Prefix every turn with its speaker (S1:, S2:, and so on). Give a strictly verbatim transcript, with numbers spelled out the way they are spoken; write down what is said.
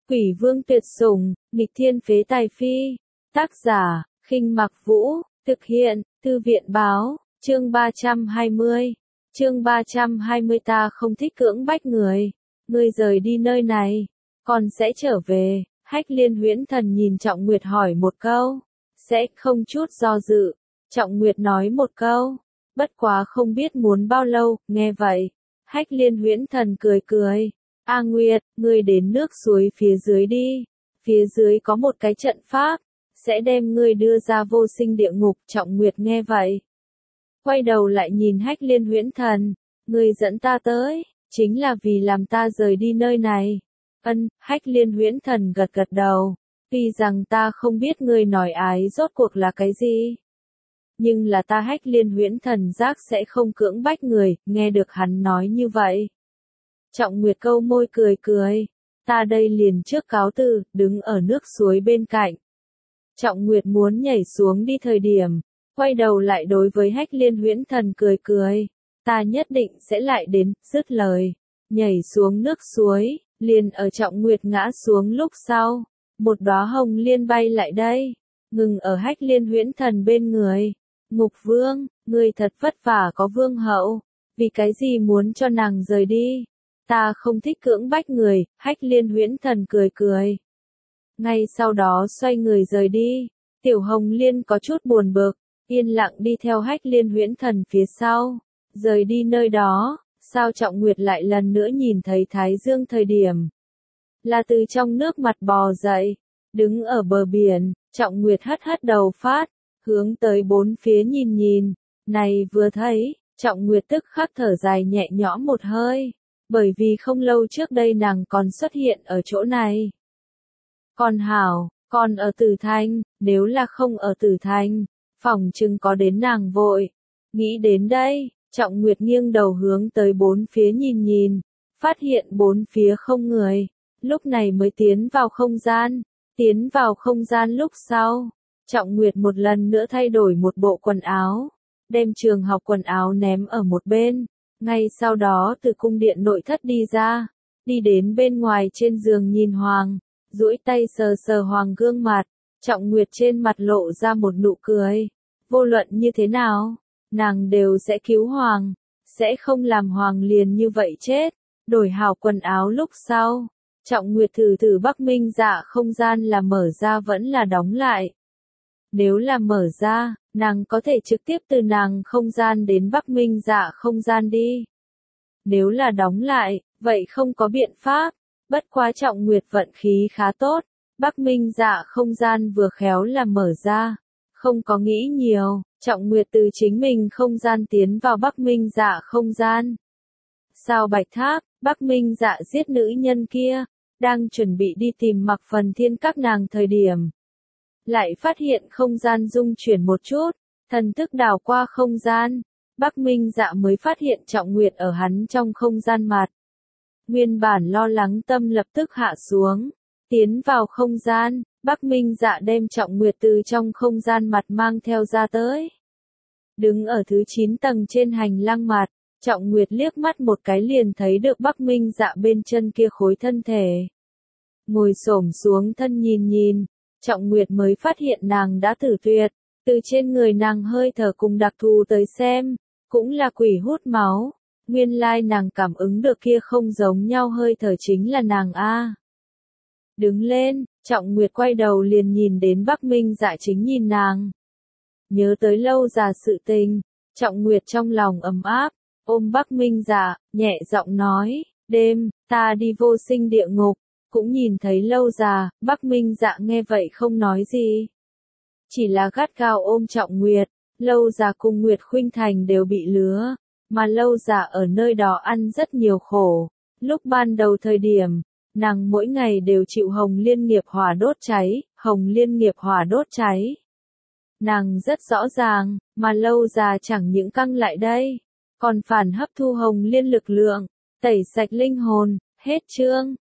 S1: Quỷ vương tuyệt sủng, nghịch thiên phế tài phi. Tác giả, Khinh Mặc Vũ, thực hiện, Thư viện báo, chương ba trăm hai mươi. Chương ba trăm hai mươi ta không thích cưỡng bách người. Ngươi rời đi nơi này, còn sẽ trở về. Hách Liên Huyễn Thần nhìn Trọng Nguyệt hỏi một câu. Sẽ không chút do dự. Trọng Nguyệt nói một câu. Bất quá không biết muốn bao lâu, nghe vậy. Hách Liên Huyễn Thần cười cười. A Nguyệt, ngươi đến nước suối phía dưới đi. Phía dưới có một cái trận pháp, sẽ đem ngươi đưa ra vô sinh địa ngục. Trọng Nguyệt nghe vậy, quay đầu lại nhìn Hách Liên Huyễn Thần. Ngươi dẫn ta tới, chính là vì làm ta rời đi nơi này. Ân, Hách Liên Huyễn Thần gật gật đầu. Tuy rằng ta không biết ngươi nói ái rốt cuộc là cái gì, nhưng là ta Hách Liên Huyễn Thần giác sẽ không cưỡng bách người. Nghe được hắn nói như vậy, Trọng Nguyệt câu môi cười cười. Ta đây liền trước cáo từ, đứng ở nước suối bên cạnh. Trọng Nguyệt muốn nhảy xuống đi thời điểm, quay đầu lại đối với Hách Liên Huyễn Thần cười cười. Ta nhất định sẽ lại đến. Dứt lời, nhảy xuống nước suối, liền ở Trọng Nguyệt ngã xuống lúc sau, một đóa hồng liên bay lại đây, ngừng ở Hách Liên Huyễn Thần bên người. Ngục Vương, ngươi thật vất vả có vương hậu, vì cái gì muốn cho nàng rời đi? Ta không thích cưỡng bách người. Hách Liên Huyễn Thần cười cười. Ngay sau đó xoay người rời đi. Tiểu Hồng Liên có chút buồn bực, yên lặng đi theo Hách Liên Huyễn Thần phía sau. Rời đi nơi đó, sao Trọng Nguyệt lại lần nữa nhìn thấy Thái Dương thời điểm, là từ trong nước mặt bò dậy, đứng ở bờ biển. Trọng Nguyệt hất hất đầu phát, hướng tới bốn phía nhìn nhìn. Này vừa thấy, Trọng Nguyệt tức khắc thở dài nhẹ nhõm một hơi. Bởi vì không lâu trước đây nàng còn xuất hiện ở chỗ này. Còn hảo, còn ở Tử Thanh, nếu là không ở Tử Thanh, phỏng chừng có đến nàng vội. Nghĩ đến đây, Trọng Nguyệt nghiêng đầu hướng tới bốn phía nhìn nhìn, phát hiện bốn phía không người, lúc này mới tiến vào không gian. Tiến vào không gian lúc sau, Trọng Nguyệt một lần nữa thay đổi một bộ quần áo, đem trường học quần áo ném ở một bên. Ngay sau đó từ cung điện nội thất đi ra, đi đến bên ngoài trên giường nhìn Hoàng, duỗi tay sờ sờ Hoàng gương mặt. Trọng Nguyệt trên mặt lộ ra một nụ cười. Vô luận như thế nào, nàng đều sẽ cứu Hoàng, sẽ không làm Hoàng liền như vậy chết. Đổi hào quần áo lúc sau, Trọng Nguyệt thử thử Bắc Minh Dạ không gian là mở ra vẫn là đóng lại. Nếu là mở ra, nàng có thể trực tiếp từ nàng không gian đến Bắc Minh Dạ không gian đi. Nếu là đóng lại, vậy không có biện pháp. Bất quá Trọng Nguyệt vận khí khá tốt, Bắc Minh Dạ không gian vừa khéo là mở ra. Không có nghĩ nhiều, Trọng Nguyệt từ chính mình không gian tiến vào Bắc Minh Dạ không gian. Sao Bạch Tháp, Bắc Minh Dạ giết nữ nhân kia, đang chuẩn bị đi tìm Mặc Phần Thiên các nàng thời điểm, lại phát hiện không gian rung chuyển một chút, thần thức đảo qua không gian. Bắc Minh Dạ mới phát hiện Trọng Nguyệt ở hắn trong không gian mặt. Nguyên bản lo lắng tâm lập tức hạ xuống, tiến vào không gian. Bắc Minh Dạ đem Trọng Nguyệt từ trong không gian mặt mang theo ra tới. Đứng ở thứ chín tầng trên hành lang mặt, Trọng Nguyệt liếc mắt một cái liền thấy được Bắc Minh Dạ bên chân kia khối thân thể. Ngồi xổm xuống thân nhìn nhìn, Trọng Nguyệt mới phát hiện nàng đã tử tuyệt. Từ trên người nàng hơi thở cùng đặc thù tới xem, cũng là quỷ hút máu. Nguyên lai nàng cảm ứng được kia không giống nhau hơi thở chính là nàng a. Đứng lên, Trọng Nguyệt quay đầu liền nhìn đến Bắc Minh Dạ chính nhìn nàng. Nhớ tới lâu già sự tình, Trọng Nguyệt trong lòng ấm áp, ôm Bắc Minh Dạ, nhẹ giọng nói, đêm, ta đi vô sinh địa ngục, cũng nhìn thấy lâu già. Bắc Minh Dạ nghe vậy không nói gì, chỉ là gắt gao ôm Trọng Nguyệt. Lâu già cùng Nguyệt Khuynh Thành đều bị lứa, mà lâu già ở nơi đó ăn rất nhiều khổ. Lúc ban đầu thời điểm, nàng mỗi ngày đều chịu Hồng Liên nghiệp hỏa đốt cháy, Hồng Liên nghiệp hỏa đốt cháy. Nàng rất rõ ràng, mà lâu già chẳng những căng lại đây, còn phản hấp thu Hồng Liên lực lượng, tẩy sạch linh hồn. Hết chương.